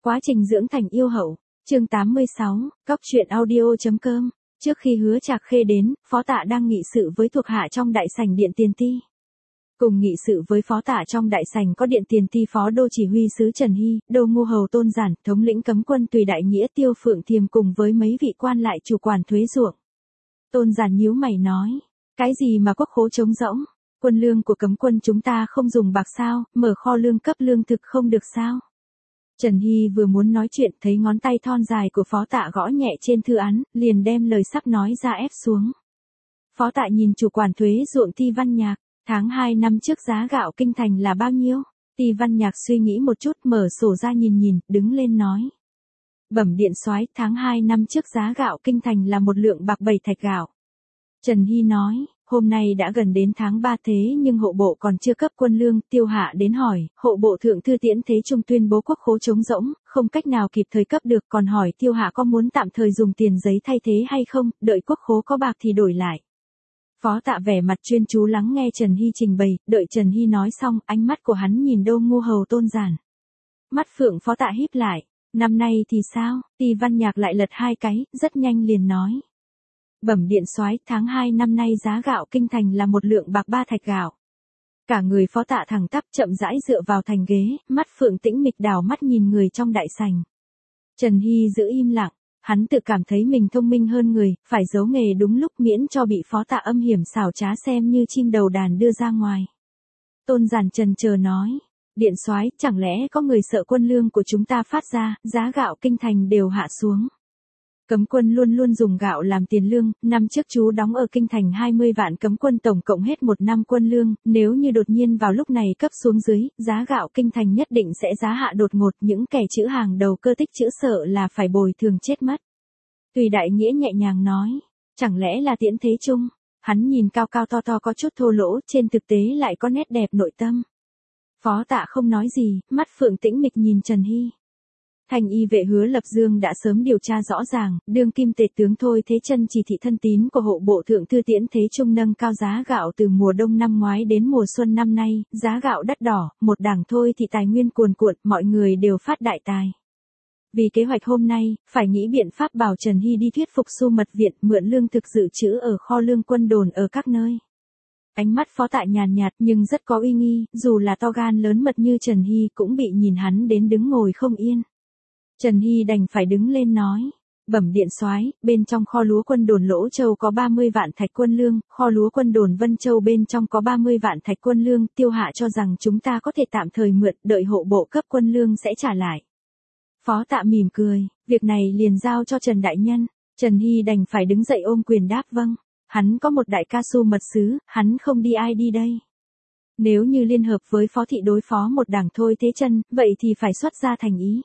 Quá trình dưỡng thành yêu hậu, chương 86, Cóc truyện audio.com. Trước khi Hứa Trạc Khê đến, Phó Tạ đang nghị sự với thuộc hạ trong đại sảnh Điện Tiền Ti. Cùng nghị sự với Phó Tạ trong đại sảnh có Điện Tiền Ti Phó Đô Chỉ huy sứ Trần Hy, Đô Ngu Hầu Tôn Giản, thống lĩnh cấm quân Tùy Đại Nghĩa Tiêu Phượng Thiềm cùng với mấy vị quan lại chủ quản thuế ruộng. Tôn Giản nhíu mày nói, cái gì mà quốc khố trống rỗng, quân lương của cấm quân chúng ta không dùng bạc sao, mở kho lương cấp lương thực không được sao? Trần Hy vừa muốn nói chuyện thấy ngón tay thon dài của Phó Tạ gõ nhẹ trên thư án, liền đem lời sắp nói ra ép xuống. Phó Tạ nhìn chủ quản thuế ruộng Ti Văn Nhạc, tháng 2 năm trước giá gạo kinh thành là bao nhiêu? Ti Văn Nhạc suy nghĩ một chút mở sổ ra nhìn, đứng lên nói. Bẩm điện soái, tháng 2 năm trước giá gạo kinh thành là 1 lượng bạc 7 thạch gạo. Trần Hy nói, hôm nay đã gần đến tháng 3 thế nhưng hộ bộ còn chưa cấp quân lương, Tiêu Hạ đến hỏi, hộ bộ thượng thư Tiễn Thế Trung tuyên bố quốc khố trống rỗng, không cách nào kịp thời cấp được, còn hỏi Tiêu Hạ có muốn tạm thời dùng tiền giấy thay thế hay không, đợi quốc khố có bạc thì đổi lại. Phó Tạ vẻ mặt chuyên chú lắng nghe Trần Hy trình bày, đợi Trần Hy nói xong, ánh mắt của hắn nhìn Đô Ngu Hầu Tôn Giản. Mắt phượng Phó Tạ híp lại, năm nay thì sao? Ti Văn Nhạc lại lật 2 cái, rất nhanh liền nói. Bẩm điện soái, tháng 2 năm nay giá gạo kinh thành là 1 lượng bạc 3 thạch gạo. Cả người Phó Tạ thẳng tắp chậm rãi dựa vào thành ghế, mắt phượng tĩnh mịch đảo mắt nhìn người trong đại sảnh. Trần Hy giữ im lặng, hắn tự cảm thấy mình thông minh hơn người, phải giấu nghề đúng lúc miễn cho bị Phó Tạ âm hiểm xảo trá xem như chim đầu đàn đưa ra ngoài. Tôn Giản trần chờ nói, điện soái, chẳng lẽ có người sợ quân lương của chúng ta phát ra, giá gạo kinh thành đều hạ xuống. Cấm quân luôn luôn dùng gạo làm tiền lương, năm trước chú đóng ở kinh thành 20 vạn cấm quân tổng cộng hết 1 năm quân lương, nếu như đột nhiên vào lúc này cấp xuống dưới, giá gạo kinh thành nhất định sẽ giá hạ đột ngột, những kẻ chữ hàng đầu cơ tích chữ sợ là phải bồi thường chết mất. Tùy Đại Nghĩa nhẹ nhàng nói, chẳng lẽ là Tiễn Thế Trung, hắn nhìn cao cao to to có chút thô lỗ, trên thực tế lại có nét đẹp nội tâm. Phó Tạ không nói gì, mắt phượng tĩnh mịch nhìn Trần Hy. Thành y vệ Hứa Lập Dương đã sớm điều tra rõ ràng, đương kim tể tướng Thôi Thế Chân chỉ thị thân tín của hộ bộ thượng thư Tiễn Thế Trung nâng cao giá gạo từ mùa đông năm ngoái đến mùa xuân năm nay, giá gạo đắt đỏ, một đảng thôi thì tài nguyên cuồn cuộn, mọi người đều phát đại tài. Vì kế hoạch hôm nay, phải nghĩ biện pháp bảo Trần Hy đi thuyết phục Xu Mật Viện mượn lương thực dự trữ ở kho lương quân đồn ở các nơi. Ánh mắt Phó Tạ nhàn nhạt nhưng rất có uy nghi, dù là to gan lớn mật như Trần Hy cũng bị nhìn hắn đến đứng ngồi không yên. Trần Hy đành phải đứng lên nói, bẩm điện soái, bên trong kho lúa quân đồn Lỗ Châu có 30 vạn thạch quân lương, kho lúa quân đồn Vân Châu bên trong có 30 vạn thạch quân lương, Tiêu Hạ cho rằng chúng ta có thể tạm thời mượn, đợi hộ bộ cấp quân lương sẽ trả lại. Phó Tạ mỉm cười, việc này liền giao cho Trần Đại Nhân. Trần Hy đành phải đứng dậy ôm quyền đáp vâng, hắn có một đại ca Xu Mật Sứ, hắn không đi ai đi đây. Nếu như liên hợp với Phó Thị đối phó một đảng Thôi Thế Chân, vậy thì phải xuất ra thành ý.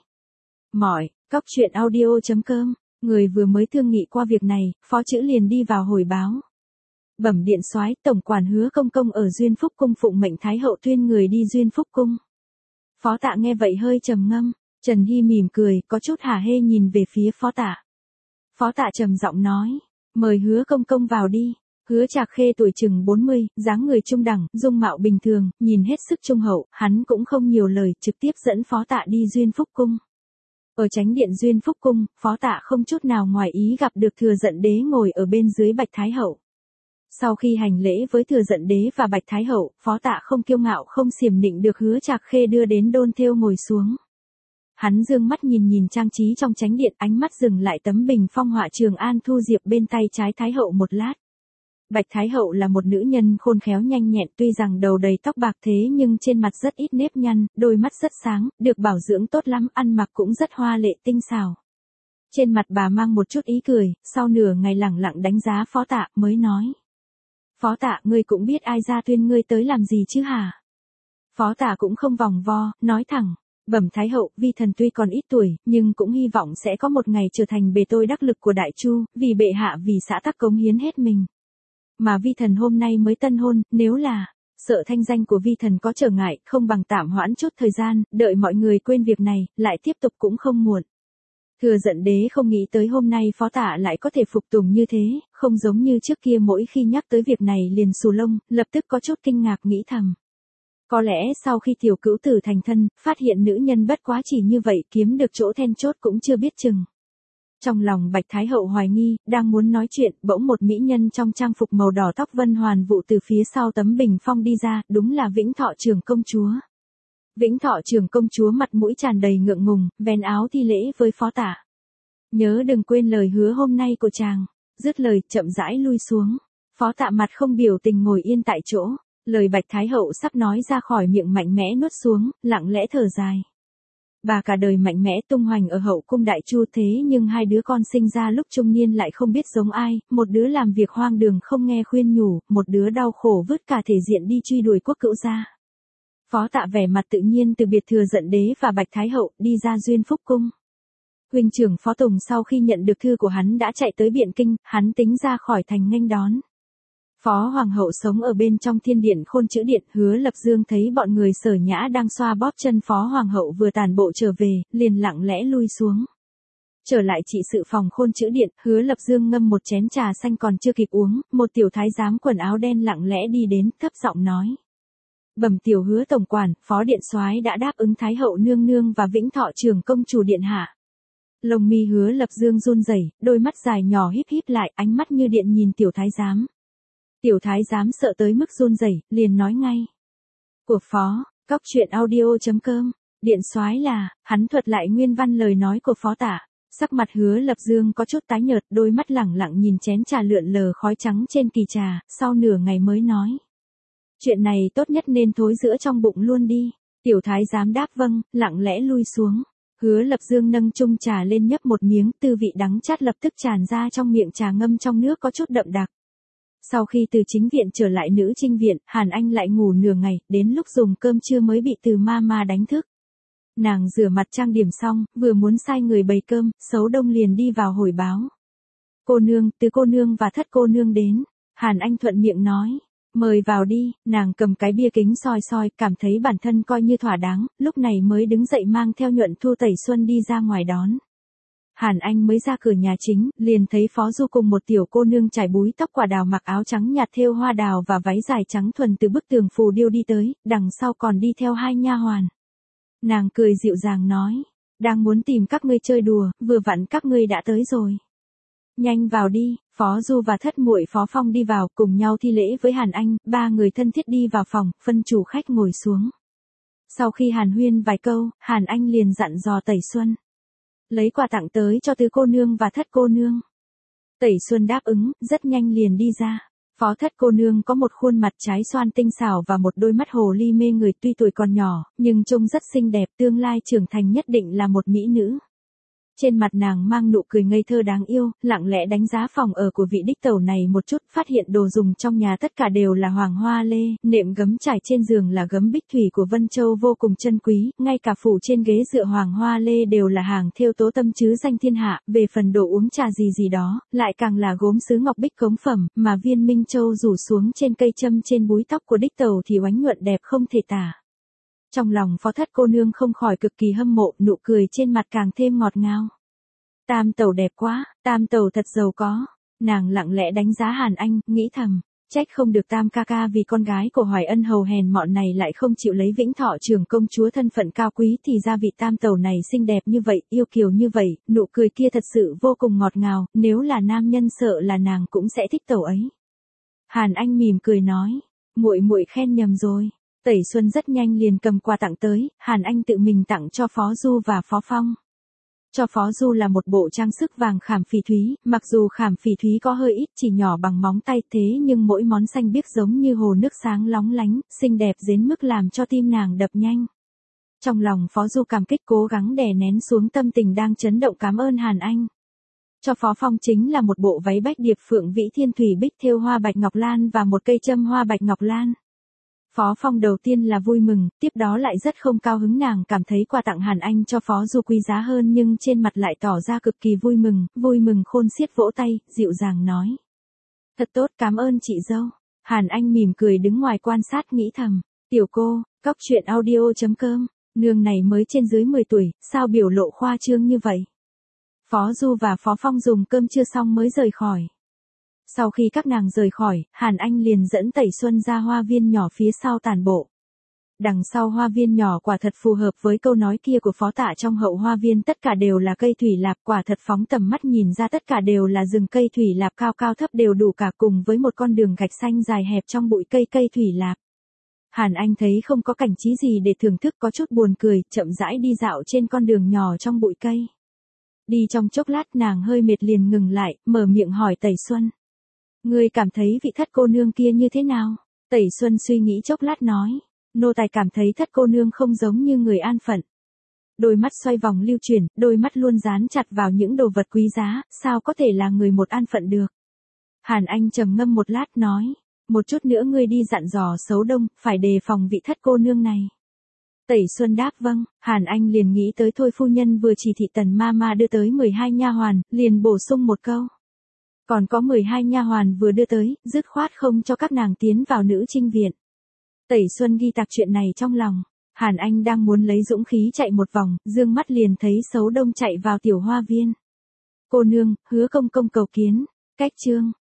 Cóc truyện audio.com, người vừa mới thương nghị qua việc này, Phó Chữ liền đi vào hồi báo. Bẩm điện soái, tổng quản Hứa Công Công ở Duyên Phúc Cung phụng mệnh Thái hậu tuyên người đi Duyên Phúc Cung. Phó Tạ nghe vậy hơi trầm ngâm, Trần Hy mỉm cười, có chút hả hê nhìn về phía Phó Tạ. Phó Tạ trầm giọng nói, mời Hứa Công Công vào đi. Hứa Trạc Khê tuổi chừng 40, dáng người trung đẳng, dung mạo bình thường, nhìn hết sức trung hậu, hắn cũng không nhiều lời, trực tiếp dẫn Phó Tạ đi Duyên Phúc Cung. Ở chánh điện Duyên Phúc Cung, Phó Tạ không chút nào ngoài ý gặp được Thừa Dận Đế ngồi ở bên dưới Bạch Thái Hậu. Sau khi hành lễ với Thừa Dận Đế và Bạch Thái Hậu, Phó Tạ không kiêu ngạo không xiểm nịnh được Hứa Trạc Khê đưa đến đôn thêu ngồi xuống. Hắn dương mắt nhìn trang trí trong chánh điện, ánh mắt dừng lại tấm bình phong họa Trường An Thu Diệp bên tay trái Thái Hậu một lát. Bạch Thái Hậu là một nữ nhân khôn khéo nhanh nhẹn, tuy rằng đầu đầy tóc bạc thế nhưng trên mặt rất ít nếp nhăn, đôi mắt rất sáng, được bảo dưỡng tốt lắm, ăn mặc cũng rất hoa lệ tinh xảo. Trên mặt bà mang một chút ý cười, sau nửa ngày lẳng lặng đánh giá Phó Tạ mới nói. Phó Tạ, ngươi cũng biết ai ra tuyên ngươi tới làm gì chứ hả? Phó Tạ cũng không vòng vo, nói thẳng. Bẩm Thái Hậu, vi thần tuy còn ít tuổi, nhưng cũng hy vọng sẽ có một ngày trở thành bề tôi đắc lực của Đại Chu, vì bệ hạ vì xã tắc cống hiến hết mình. Mà vi thần hôm nay mới tân hôn, nếu là, sợ thanh danh của vi thần có trở ngại, không bằng tạm hoãn chút thời gian, đợi mọi người quên việc này, lại tiếp tục cũng không muộn. Thừa Dận Đế không nghĩ tới hôm nay Phó Tạ lại có thể phục tùng như thế, không giống như trước kia mỗi khi nhắc tới việc này liền xù lông, lập tức có chút kinh ngạc nghĩ thầm. Có lẽ sau khi tiểu cữu tử thành thân, phát hiện nữ nhân bất quá chỉ như vậy kiếm được chỗ then chốt cũng chưa biết chừng. Trong lòng Bạch Thái Hậu hoài nghi, đang muốn nói chuyện, bỗng một mỹ nhân trong trang phục màu đỏ tóc vân hoàn vụ từ phía sau tấm bình phong đi ra, đúng là Vĩnh Thọ trưởng công chúa. Vĩnh Thọ trưởng công chúa mặt mũi tràn đầy ngượng ngùng, vén áo thi lễ với phó tả. Nhớ đừng quên lời hứa hôm nay của chàng. Dứt lời, chậm rãi lui xuống. Phó tạ mặt không biểu tình ngồi yên tại chỗ. Lời Bạch Thái Hậu sắp nói ra khỏi miệng mạnh mẽ nuốt xuống, lặng lẽ thở dài. Bà cả đời mạnh mẽ tung hoành ở hậu cung đại chu thế nhưng hai đứa con sinh ra lúc trung niên lại không biết giống ai, một đứa làm việc hoang đường không nghe khuyên nhủ, một đứa đau khổ vứt cả thể diện đi truy đuổi quốc cữu gia. Phó tạ vẻ mặt tự nhiên từ biệt thừa Dận Đế và Bạch Thái Hậu đi ra Duyên Phúc Cung. Huynh trưởng Phó Tùng sau khi nhận được thư của hắn đã chạy tới Biện Kinh, hắn tính ra khỏi thành nghênh đón. Phó Hoàng hậu sống ở bên trong Thiên Điện Khôn Chữ Điện, Hứa Lập Dương thấy bọn người Sở Nhã đang xoa bóp chân Phó Hoàng hậu vừa tàn bộ trở về, liền lặng lẽ lui xuống. Trở lại trị sự phòng Khôn Chữ Điện, Hứa Lập Dương ngâm một chén trà xanh còn chưa kịp uống, một tiểu thái giám quần áo đen lặng lẽ đi đến, thấp giọng nói. Bẩm tiểu Hứa tổng quản, Phó điện soái đã đáp ứng Thái hậu nương nương và Vĩnh Thọ trưởng công chủ điện hạ. Lông mi Hứa Lập Dương run rẩy, đôi mắt dài nhỏ híp híp lại, ánh mắt như điện nhìn tiểu thái giám. Tiểu thái giám sợ tới mức run rẩy, liền nói ngay. Của Phó, Cóc Truyện Audio.com, điện soái là, hắn thuật lại nguyên văn lời nói của Phó tả. Sắc mặt Hứa Lập Dương có chút tái nhợt, đôi mắt lẳng lặng nhìn chén trà lượn lờ khói trắng trên kỳ trà, sau nửa ngày mới nói. Chuyện này tốt nhất nên thối giữa trong bụng luôn đi. Tiểu thái giám đáp vâng, lặng lẽ lui xuống. Hứa Lập Dương nâng chung trà lên nhấp một miếng, tư vị đắng chát lập tức tràn ra trong miệng trà ngâm trong nước có chút đậm đặc. Sau khi từ chính viện trở lại nữ trinh viện, Hàn Anh lại ngủ nửa ngày, đến lúc dùng cơm trưa mới bị từ ma đánh thức. Nàng rửa mặt trang điểm xong, vừa muốn sai người bày cơm, Sấu Đông liền đi vào hồi báo. Cô nương, Từ cô nương và Thất cô nương đến. Hàn Anh thuận miệng nói. Mời vào đi, nàng cầm cái bia kính soi soi, cảm thấy bản thân coi như thỏa đáng, lúc này mới đứng dậy mang theo Nhuận Thu Tẩy Xuân đi ra ngoài đón. Hàn Anh mới ra cửa nhà chính, liền thấy Phó Du cùng một tiểu cô nương trải búi tóc quả đào mặc áo trắng nhạt thêu hoa đào và váy dài trắng thuần từ bức tường phù điêu đi tới, đằng sau còn đi theo hai nha hoàn. Nàng cười dịu dàng nói, đang muốn tìm các ngươi chơi đùa, vừa vặn các ngươi đã tới rồi. Nhanh vào đi, Phó Du và thất muội Phó Phong đi vào cùng nhau thi lễ với Hàn Anh, ba người thân thiết đi vào phòng, phân chủ khách ngồi xuống. Sau khi hàn huyên vài câu, Hàn Anh liền dặn dò Tẩy Xuân. Lấy quà tặng tới cho Tứ cô nương và Thất cô nương. Tẩy Xuân đáp ứng, rất nhanh liền đi ra. Phó Thất cô nương có một khuôn mặt trái xoan tinh xảo và một đôi mắt hồ ly mê người, tuy tuổi còn nhỏ, nhưng trông rất xinh đẹp, tương lai trưởng thành nhất định là một mỹ nữ. Trên mặt nàng mang nụ cười ngây thơ đáng yêu, lặng lẽ đánh giá phòng ở của vị đích tẩu này một chút, phát hiện đồ dùng trong nhà tất cả đều là hoàng hoa lê, nệm gấm trải trên giường là gấm bích thủy của Vân Châu vô cùng chân quý, ngay cả phủ trên ghế dựa hoàng hoa lê đều là hàng thêu tố tâm chứ danh thiên hạ, về phần đồ uống trà gì đó, lại càng là gốm sứ ngọc bích cống phẩm, mà viên minh châu rủ xuống trên cây châm trên búi tóc của đích tẩu thì oánh nhuận đẹp không thể tả. Trong lòng Phó Thất cô nương không khỏi cực kỳ hâm mộ, nụ cười trên mặt càng thêm ngọt ngào. Tam tẩu đẹp quá, tam tẩu thật giàu có. Nàng lặng lẽ đánh giá Hàn Anh, nghĩ thầm, trách không được tam ca ca vì con gái của Hoài Ân hầu hèn mọn này lại không chịu lấy Vĩnh Thọ trưởng công chúa thân phận cao quý, thì ra vị tam tẩu này xinh đẹp như vậy, yêu kiều như vậy, nụ cười kia thật sự vô cùng ngọt ngào, nếu là nam nhân sợ là nàng cũng sẽ thích tẩu ấy. Hàn Anh mỉm cười nói, muội muội khen nhầm rồi. Tẩy Xuân rất nhanh liền cầm quà tặng tới, Hàn Anh tự mình tặng cho Phó Du và Phó Phong. Cho Phó Du là một bộ trang sức vàng khảm phỉ thúy, mặc dù khảm phỉ thúy có hơi ít chỉ nhỏ bằng móng tay thế nhưng mỗi món xanh biếc giống như hồ nước sáng lóng lánh, xinh đẹp đến mức làm cho tim nàng đập nhanh. Trong lòng Phó Du cảm kích cố gắng đè nén xuống tâm tình đang chấn động cảm ơn Hàn Anh. Cho Phó Phong chính là một bộ váy bách điệp phượng vĩ thiên thủy bích thêu hoa bạch ngọc lan và một cây châm hoa bạch ngọc lan. Phó Phong đầu tiên là vui mừng, tiếp đó lại rất không cao hứng, nàng cảm thấy quà tặng Hàn Anh cho Phó Du quý giá hơn nhưng trên mặt lại tỏ ra cực kỳ vui mừng khôn xiết vỗ tay, dịu dàng nói. Thật tốt, cảm ơn chị dâu. Hàn Anh mỉm cười đứng ngoài quan sát nghĩ thầm, tiểu cô, Cóc Truyện Audio.com, nương này mới trên dưới 10 tuổi, sao biểu lộ khoa trương như vậy. Phó Du và Phó Phong dùng cơm trưa xong mới rời khỏi. Sau khi các nàng rời khỏi, Hàn Anh liền dẫn Tẩy Xuân ra hoa viên nhỏ phía sau tản bộ. Đằng sau hoa viên nhỏ quả thật phù hợp với câu nói kia của phó tạ, trong hậu hoa viên tất cả đều là cây thủy lạp, quả thật phóng tầm mắt nhìn ra tất cả đều là rừng cây thủy lạp cao cao thấp đều đủ cả, cùng với một con đường gạch xanh dài hẹp trong bụi cây thủy lạp. Hàn Anh thấy không có cảnh trí gì để thưởng thức, có chút buồn cười, chậm rãi đi dạo trên con đường nhỏ trong bụi cây. Đi trong chốc lát nàng hơi mệt liền ngừng lại, mở miệng hỏi Tẩy Xuân. Ngươi cảm thấy vị thất cô nương kia như thế nào? Tẩy Xuân suy nghĩ chốc lát nói. Nô tài cảm thấy thất cô nương không giống như người an phận. Đôi mắt xoay vòng lưu chuyển, đôi mắt luôn dán chặt vào những đồ vật quý giá, sao có thể là người một an phận được? Hàn Anh trầm ngâm một lát nói. Một chút nữa ngươi đi dặn dò Sấu Đông, phải đề phòng vị thất cô nương này. Tẩy Xuân đáp vâng. Hàn Anh liền nghĩ tới Thôi phu nhân vừa chỉ thị Tần Mama đưa tới 12 nha hoàn, liền bổ sung một câu. Còn có 12 nha hoàn vừa đưa tới, dứt khoát không cho các nàng tiến vào nữ trinh viện. Tẩy Xuân ghi tạc chuyện này trong lòng. Hàn Anh đang muốn lấy dũng khí chạy một vòng, dương mắt liền thấy Sấu Đông chạy vào tiểu hoa viên. Cô nương, Hứa công công cầu kiến. Cách chương